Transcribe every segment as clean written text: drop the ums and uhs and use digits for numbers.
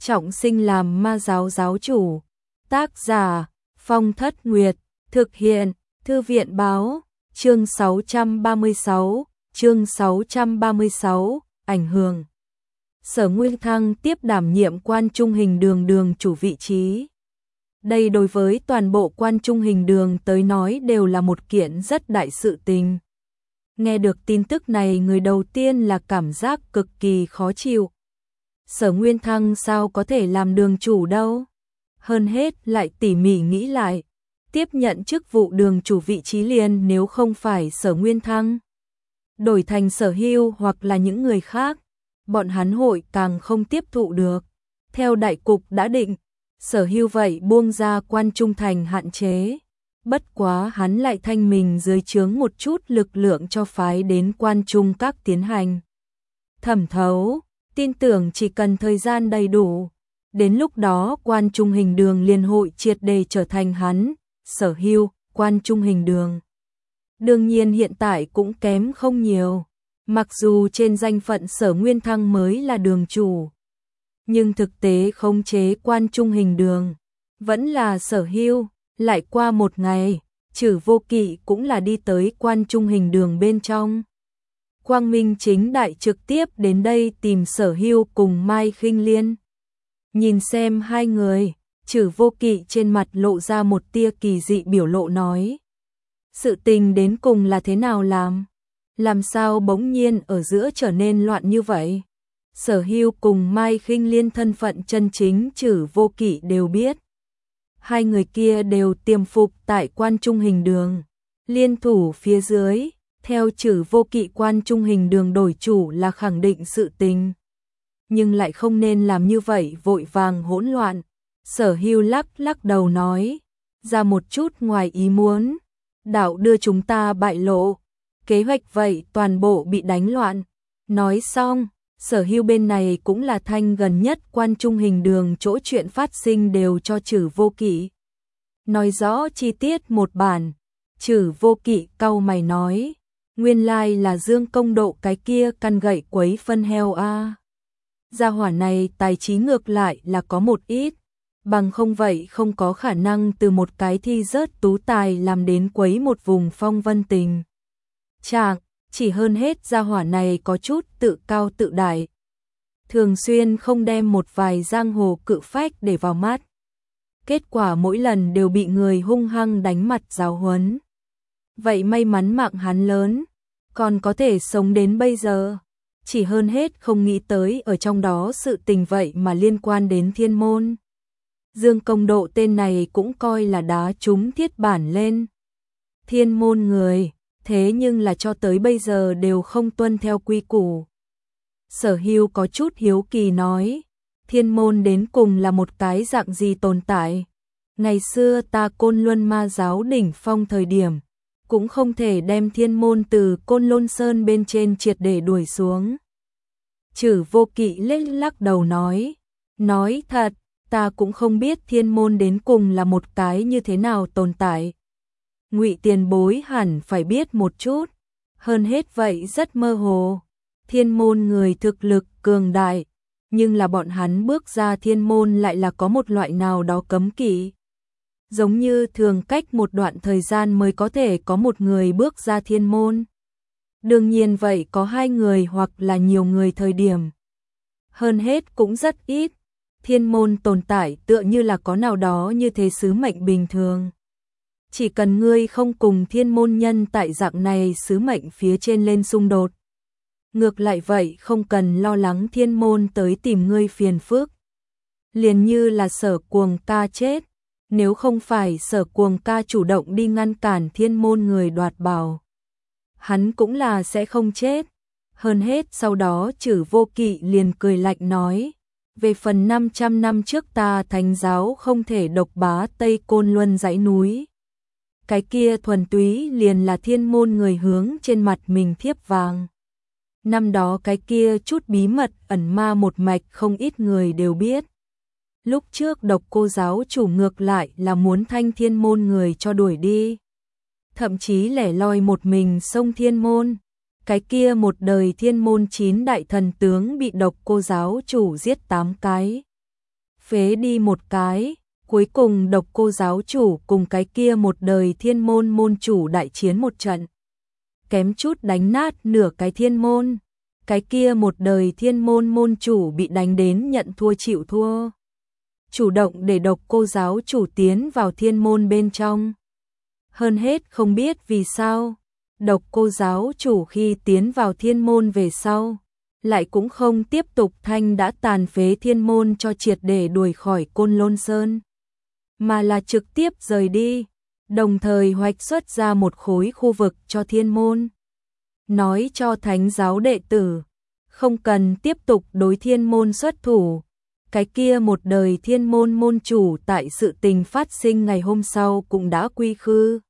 trọng sinh làm ma giáo giáo chủ. Tác giả Phong Thất Nguyệt, thực hiện Thư viện báo, chương 636, ảnh hưởng. Sở Nguyên Thăng tiếp đảm nhiệm Quan Trung Hình Đường đường chủ vị trí. Đây đối với toàn bộ Quan Trung Hình Đường tới nói đều là một kiện rất đại sự tình. Nghe được tin tức này, người đầu tiên là cảm giác cực kỳ khó chịu. Sở Nguyên Thăng sao có thể làm đường chủ đâu? Hơn hết lại tỉ mỉ nghĩ lại, tiếp nhận chức vụ đường chủ vị trí liền nếu không phải Sở Nguyên Thăng, đổi thành Sở Hưu hoặc là những người khác, bọn hắn hội càng không tiếp thụ được. Theo đại cục đã định, Sở Hưu vậy buông ra Quan Trung thành hạn chế. Bất quá hắn lại thanh mình dưới trướng một chút lực lượng cho phái đến Quan Trung các tiến hành thẩm thấu, tin tưởng chỉ cần thời gian đầy đủ, đến lúc đó Quan Trung Hình Đường liên hội triệt để trở thành hắn, Sở Hưu, Quan Trung Hình Đường. Đương nhiên hiện tại cũng kém không nhiều, mặc dù trên danh phận Sở Nguyên Thăng mới là đường chủ, nhưng thực tế khống chế Quan Trung Hình Đường vẫn là Sở Hưu. Lại qua một ngày, Trử Vô Kỵ cũng là đi tới Quan Trung Hình Đường bên trong. Quang Minh chính đại trực tiếp đến đây tìm Sở Hưu cùng Mai Khinh Liên. Nhìn xem hai người, Trử Vô Kỵ trên mặt lộ ra một tia kỳ dị biểu lộ nói: sự tình đến cùng là thế nào làm? Làm sao bỗng nhiên ở giữa trở nên loạn như vậy? Sở Hưu cùng Mai Khinh Liên thân phận chân chính Trử Vô Kỵ đều biết. Hai người kia đều tiềm phục tại Quan Trung Hình Đường, liên thủ phía dưới, theo Trử Vô Kỵ Quan Trung Hình Đường đổi chủ là khẳng định sự tình. Nhưng lại không nên làm như vậy vội vàng hỗn loạn. Sở Hưu lắc đầu nói, ra một chút ngoài ý muốn, đạo đưa chúng ta bại lộ, kế hoạch vậy toàn bộ bị đánh loạn. Nói xong, Sở Hưu bên này cũng là thanh gần nhất Quan Trung Hình Đường chỗ chuyện phát sinh đều cho Trử Vô Kỵ nói rõ chi tiết một bản. Trử Vô Kỵ cau mày nói, nguyên lai là Dương Công Độ cái kia căn gậy quấy phân heo a. Gia hỏa này tài trí ngược lại là có một ít, bằng không vậy không có khả năng từ một cái thi rớt tú tài làm đến quấy một vùng phong vân tình trạng. Chỉ hơn hết gia hỏa này có chút tự cao tự đại, thường xuyên không đem một vài giang hồ cự phách để vào mắt. Kết quả mỗi lần đều bị người hung hăng đánh mặt giáo huấn. Vậy may mắn mạng hắn lớn, còn có thể sống đến bây giờ. Chỉ hơn hết không nghĩ tới ở trong đó sự tình vậy mà liên quan đến Thiên Môn. Dương Công Độ tên này cũng coi là đá trúng thiết bản lên. Thiên Môn người, thế nhưng là cho tới bây giờ đều không tuân theo quy củ. Sở Hưu có chút hiếu kỳ nói, Thiên Môn đến cùng là một cái dạng gì tồn tại? Ngày xưa ta Côn Luân ma giáo đỉnh phong thời điểm, cũng không thể đem Thiên Môn từ Côn Lôn Sơn bên trên triệt để đuổi xuống. Trử Vô Kỵ lắc đầu nói thật, ta cũng không biết Thiên Môn đến cùng là một cái như thế nào tồn tại. Ngụy tiền bối hẳn phải biết một chút, hơn hết vậy rất mơ hồ. Thiên Môn người thực lực cường đại, nhưng là bọn hắn bước ra Thiên Môn lại là có một loại nào đó cấm kỵ. Giống như thường cách một đoạn thời gian mới có thể có một người bước ra Thiên Môn. Đương nhiên vậy có hai người hoặc là nhiều người thời điểm. Hơn hết cũng rất ít. Thiên Môn tồn tại tựa như là có nào đó như thế sứ mệnh bình thường. Chỉ cần ngươi không cùng Thiên Môn nhân tại dạng này sứ mệnh phía trên lên xung đột. Ngược lại vậy không cần lo lắng Thiên Môn tới tìm ngươi phiền phức. Liền như là Sở Cuồng Ca chết, nếu không phải Sở Cuồng Ca chủ động đi ngăn cản Thiên Môn người đoạt bảo, hắn cũng là sẽ không chết. Hơn hết sau đó Trử Vô Kỵ liền cười lạnh nói, về phần 500 năm trước ta Thánh giáo không thể độc bá Tây Côn Luân dãy núi. Cái kia thuần túy liền là Thiên Môn người hướng trên mặt mình thiếp vàng. Năm đó cái kia chút bí mật ẩn ma một mạch không ít người đều biết. Lúc trước Độc Cô giáo chủ ngược lại là muốn thanh Thiên Môn người cho đuổi đi. Thậm chí lẻ loi một mình xông Thiên Môn. Cái kia một đời Thiên Môn 9 đại thần tướng bị Độc Cô giáo chủ giết 8 cái. phế đi một cái, cuối cùng Độc Cô giáo chủ cùng cái kia một đời thiên môn môn chủ đại chiến một trận. Kém chút đánh nát nửa cái thiên môn, cái kia một đời thiên môn môn chủ bị đánh đến nhận thua chịu thua. Chủ động để Độc Cô giáo chủ tiến vào thiên môn bên trong. Hơn hết không biết vì sao, Độc Cô giáo chủ khi tiến vào thiên môn về sau, lại cũng không tiếp tục thanh đã tàn phế thiên môn cho triệt để đuổi khỏi Côn Lôn Sơn, mà là trực tiếp rời đi, đồng thời hoạch xuất ra một khối khu vực cho thiên môn. Nói cho thánh giáo đệ tử, không cần tiếp tục đối thiên môn xuất thủ. Cái kia một đời thiên môn môn chủ tại sự tình phát sinh ngày hôm sau cũng đã quy khư.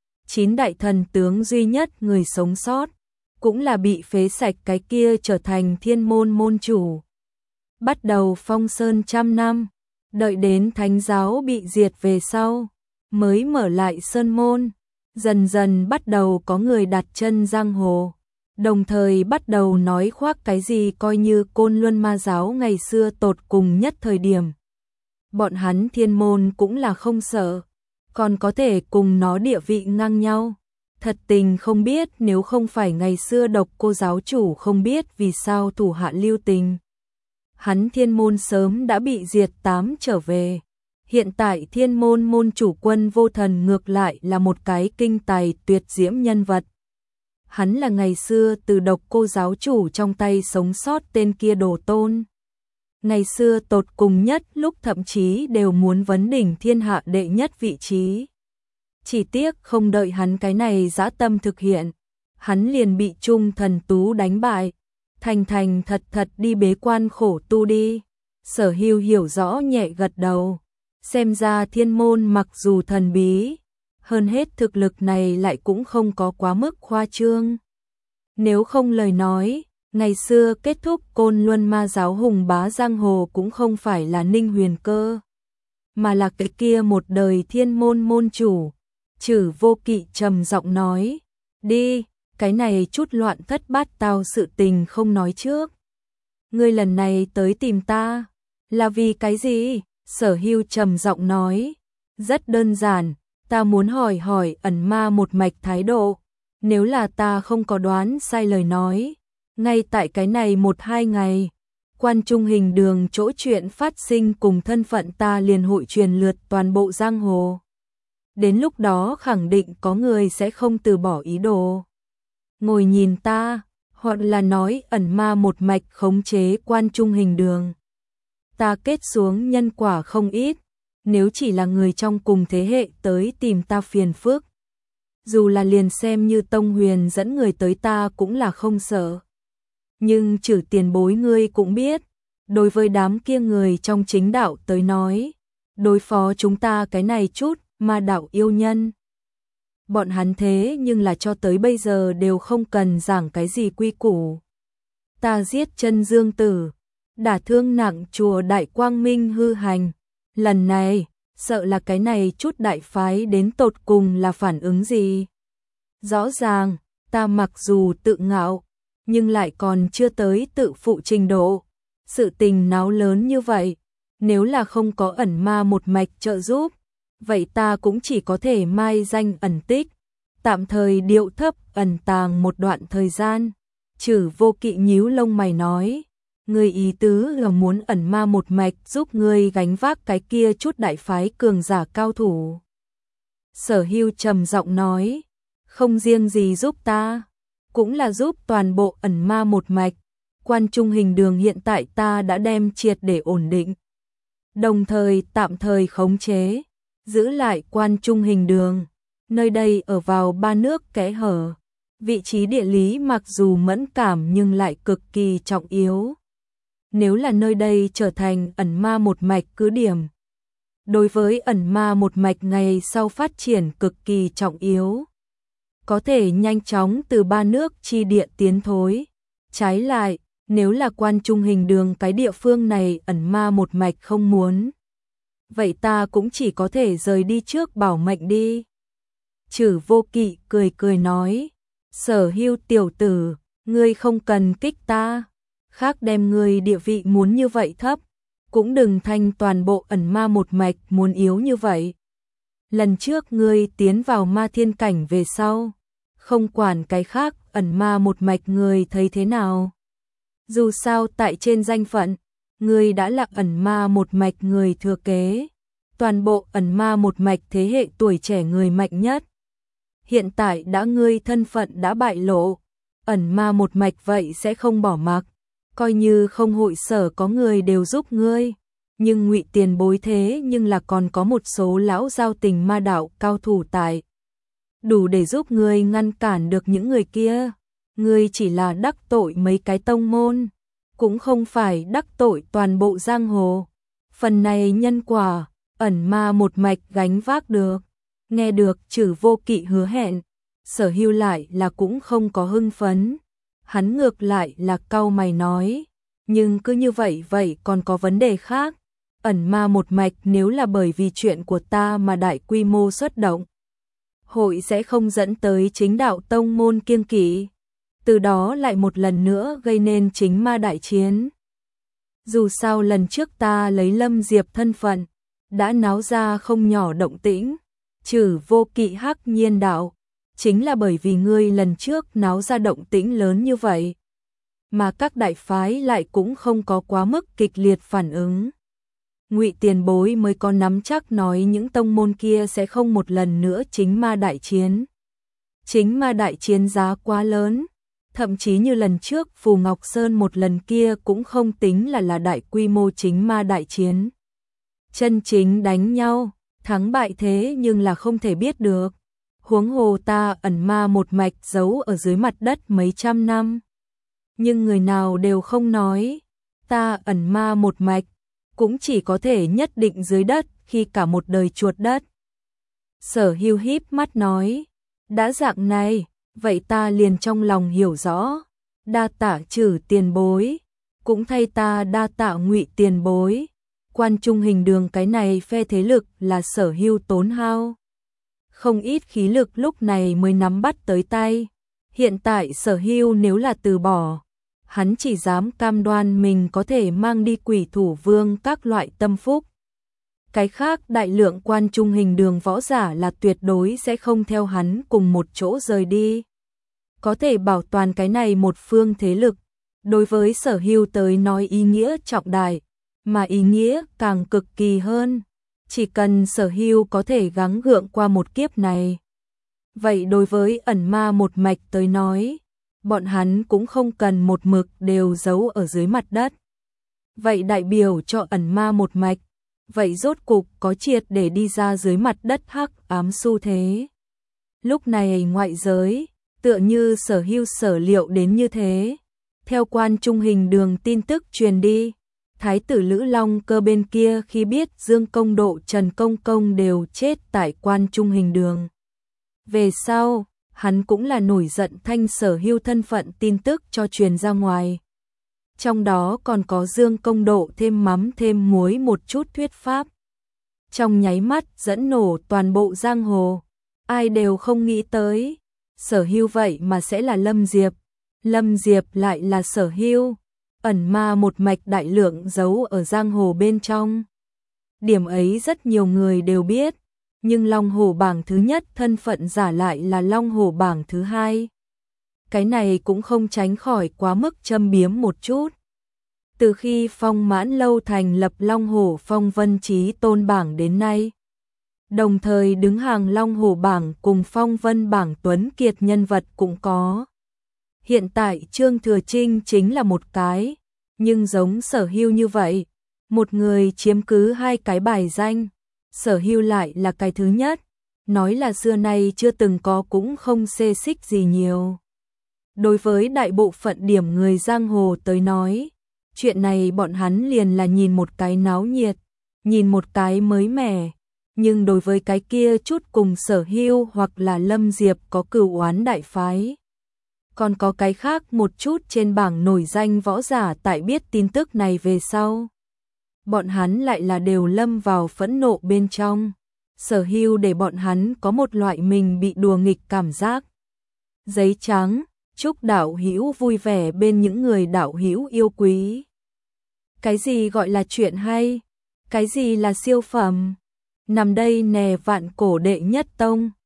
9 đại thần tướng duy nhất người sống sót, cũng là bị phế sạch cái kia trở thành thiên môn môn chủ. Bắt đầu phong sơn trăm năm, đợi đến thánh giáo bị diệt về sau, mới mở lại sơn môn, dần dần bắt đầu có người đặt chân giang hồ. Đồng thời bắt đầu nói khoác cái gì coi như Côn Luân Ma giáo ngày xưa tột cùng nhất thời điểm. Bọn hắn thiên môn cũng là không sợ, còn có thể cùng nó địa vị ngang nhau. Thật tình không biết nếu không phải ngày xưa Độc Cô giáo chủ không biết vì sao thủ hạ lưu tình. Hắn thiên môn sớm đã bị diệt 8 trở về. Hiện tại thiên môn môn chủ Quân Vô Thần ngược lại là một cái kinh tài tuyệt diễm nhân vật. Hắn là ngày xưa từ Độc Cô giáo chủ trong tay sống sót tên kia đồ tôn. Ngày xưa tột cùng nhất lúc thậm chí đều muốn vấn đỉnh thiên hạ đệ nhất vị trí. Chỉ tiếc không đợi hắn cái này dã tâm thực hiện, hắn liền bị Trung Thần Tú đánh bại. Thành thành thật thật đi bế quan khổ tu đi. Sở Hưu hiểu rõ nhẹ gật đầu. Xem ra thiên môn mặc dù thần bí, hơn hết thực lực này lại cũng không có quá mức khoa trương. Nếu không lời nói, ngày xưa kết thúc Côn Luân Ma giáo hùng bá giang hồ cũng không phải là Ninh Huyền Cơ, mà là cái kia một đời thiên môn môn chủ. Chử Vô Kỵ trầm giọng nói, đi, cái này chút loạn thất bát tao sự tình không nói trước. Ngươi lần này tới tìm ta, là vì cái gì? Sở Hưu trầm giọng nói, rất đơn giản, ta muốn hỏi hỏi ẩn ma một mạch thái độ. Nếu là ta không có đoán sai lời nói, ngay tại cái này 1-2 ngày, Quan Trung Hình Đường chỗ chuyện phát sinh cùng thân phận ta liền hội truyền lượt toàn bộ giang hồ. Đến lúc đó khẳng định có người sẽ không từ bỏ ý đồ. Ngồi nhìn ta, hoặc là nói ẩn ma một mạch khống chế Quan Trung Hình Đường. Ta kết xuống nhân quả không ít, nếu chỉ là người trong cùng thế hệ tới tìm ta phiền phức. Dù là liền xem như Tông Huyền dẫn người tới ta cũng là không sợ. Nhưng Chử tiền bối ngươi cũng biết, đối với đám kia người trong chính đạo tới nói, đối phó chúng ta cái này chút ma đạo yêu nhân. Bọn hắn thế nhưng là cho tới bây giờ đều không cần giảng cái gì quy củ. Ta giết Chân Dương Tử, đả thương nặng chùa Đại Quang Minh hư hành. Lần này, sợ là cái này chút đại phái đến tột cùng là phản ứng gì. Rõ ràng, ta mặc dù tự ngạo, nhưng lại còn chưa tới tự phụ trình độ. Sự tình náo lớn như vậy, nếu là không có ẩn ma một mạch trợ giúp, vậy ta cũng chỉ có thể mai danh ẩn tích, tạm thời điệu thấp ẩn tàng một đoạn thời gian. Chử Vô Kỵ nhíu lông mày nói, ngươi ý tứ là muốn ẩn ma một mạch giúp ngươi gánh vác cái kia chút đại phái cường giả cao thủ. Sở Hưu trầm giọng nói, không riêng gì giúp ta, cũng là giúp toàn bộ ẩn ma một mạch. Quan Trung Hình Đường hiện tại ta đã đem triệt để ổn định, đồng thời tạm thời khống chế, giữ lại Quan Trung Hình Đường. Nơi đây ở vào 3 nước kẽ hở, vị trí địa lý mặc dù mẫn cảm nhưng lại cực kỳ trọng yếu. Nếu là nơi đây trở thành ẩn ma một mạch cứ điểm, đối với ẩn ma một mạch ngày sau phát triển cực kỳ trọng yếu, có thể nhanh chóng từ 3 nước chi địa tiến thối. Trái lại, nếu là Quan Trung Hình Đường cái địa phương này ẩn ma một mạch không muốn, vậy ta cũng chỉ có thể rời đi trước bảo mệnh đi. Chử Vô Kỵ cười cười nói, Sở Hưu tiểu tử, ngươi không cần kích ta, khác đem ngươi địa vị muốn như vậy thấp, cũng đừng thanh toàn bộ ẩn ma một mạch muốn yếu như vậy. Lần trước ngươi tiến vào ma thiên cảnh về sau, không quản cái khác, ẩn ma một mạch ngươi thấy thế nào? Dù sao tại trên danh phận, ngươi đã là ẩn ma một mạch người thừa kế, toàn bộ ẩn ma một mạch thế hệ tuổi trẻ người mạnh nhất. Hiện tại đã ngươi thân phận đã bại lộ, ẩn ma một mạch vậy sẽ không bỏ mặc, coi như không hội sở có người đều giúp ngươi, nhưng Ngụy tiền bối thế nhưng là còn có một số lão giao tình ma đạo cao thủ tại, đủ để giúp ngươi ngăn cản được những người kia. Ngươi chỉ là đắc tội mấy cái tông môn, cũng không phải đắc tội toàn bộ giang hồ. Phần này nhân quả, ẩn ma một mạch gánh vác được. Nghe được Trử Vô Kỵ hứa hẹn, Sở Hưu lại là cũng không có hưng phấn. Hắn ngược lại là cau mày nói, nhưng cứ như vậy còn có vấn đề khác. Ẩn ma một mạch nếu là bởi vì chuyện của ta mà đại quy mô xuất động, hội sẽ không dẫn tới chính đạo tông môn kiêng kỵ, từ đó lại một lần nữa gây nên chính ma đại chiến. Dù sao lần trước ta lấy Lâm Diệp thân phận, đã náo ra không nhỏ động tĩnh. Trử Vô Kỵ hắc nhiên đạo, chính là bởi vì ngươi lần trước náo ra động tĩnh lớn như vậy, mà các đại phái lại cũng không có quá mức kịch liệt phản ứng. Ngụy tiền bối mới có nắm chắc nói những tông môn kia sẽ không một lần nữa chính ma đại chiến. Chính ma đại chiến giá quá lớn, thậm chí như lần trước Phù Ngọc Sơn một lần kia cũng không tính là đại quy mô chính ma đại chiến. Chân chính đánh nhau, thắng bại thế nhưng là không thể biết được. Huống hồ ta ẩn ma một mạch giấu ở dưới mặt đất mấy trăm năm, nhưng người nào đều không nói. Ta ẩn ma một mạch cũng chỉ có thể nhất định dưới đất khi cả một đời chuột đất. Sở Hưu híp mắt nói, đã dạng này, vậy ta liền trong lòng hiểu rõ. Đa tạ Trử tiền bối, cũng thay ta đa tạ Ngụy tiền bối. Quan Trung Hình Đường cái này phe thế lực là Sở Hưu tốn hao không ít khí lực lúc này mới nắm bắt tới tay. Hiện tại Sở Hưu nếu là từ bỏ, hắn chỉ dám cam đoan mình có thể mang đi Quỷ Thủ Vương các loại tâm phúc. Cái khác đại lượng Quan Trung Hình Đường võ giả là tuyệt đối sẽ không theo hắn cùng một chỗ rời đi. Có thể bảo toàn cái này một phương thế lực, đối với Sở Hưu tới nói ý nghĩa trọng đại, mà ý nghĩa càng cực kỳ hơn. Chỉ cần Sở Hưu có thể gắng gượng qua một kiếp này, vậy đối với ẩn ma một mạch tới nói, bọn hắn cũng không cần một mực đều giấu ở dưới mặt đất. Vậy đại biểu cho ẩn ma một mạch, vậy rốt cục có triệt để đi ra dưới mặt đất hắc ám xu thế. Lúc này ngoại giới, tựa như Sở Hưu sở liệu đến như thế. Theo Quan Trung Hình Đường tin tức truyền đi, Thái tử Lữ Long Cơ bên kia khi biết Dương Công Độ Trần Công Công đều chết tại Quan Trung Hình Đường, về sau, hắn cũng là nổi giận thanh Sở Hưu thân phận tin tức cho truyền ra ngoài. Trong đó còn có Dương Công Độ thêm mắm thêm muối một chút thuyết pháp. Trong nháy mắt dẫn nổ toàn bộ giang hồ, ai đều không nghĩ tới, Sở Hưu vậy mà sẽ là Lâm Diệp. Lâm Diệp lại là Sở Hưu, ẩn ma một mạch đại lượng giấu ở giang hồ bên trong. Điểm ấy rất nhiều người đều biết, nhưng Long Hổ bảng thứ nhất thân phận giả lại là Long Hổ bảng thứ hai. Cái này cũng không tránh khỏi quá mức châm biếm một chút. Từ khi Phong Mãn Lâu thành lập Long Hổ Phong Vân Chí Tôn bảng đến nay, đồng thời đứng hàng Long Hổ bảng cùng Phong Vân bảng tuấn kiệt nhân vật cũng có. Hiện tại Trương Thừa Trinh chính là một cái, nhưng giống Sở Hưu như vậy, một người chiếm cứ hai cái bài danh, Sở Hưu lại là cái thứ nhất, nói là xưa nay chưa từng có cũng không xê xích gì nhiều. Đối với đại bộ phận điểm người giang hồ tới nói, chuyện này bọn hắn liền là nhìn một cái náo nhiệt, nhìn một cái mới mẻ, nhưng đối với cái kia chút cùng Sở Hưu hoặc là Lâm Diệp có cửu oán đại phái, còn có cái khác một chút trên bảng nổi danh võ giả tại biết tin tức này về sau, bọn hắn lại là đều lâm vào phẫn nộ bên trong. Sở Hưu để bọn hắn có một loại mình bị đùa nghịch cảm giác. Giấy trắng, chúc đạo hữu vui vẻ bên những người đạo hữu yêu quý. Cái gì gọi là chuyện hay? Cái gì là siêu phẩm? Nằm đây nè vạn cổ đệ nhất tông.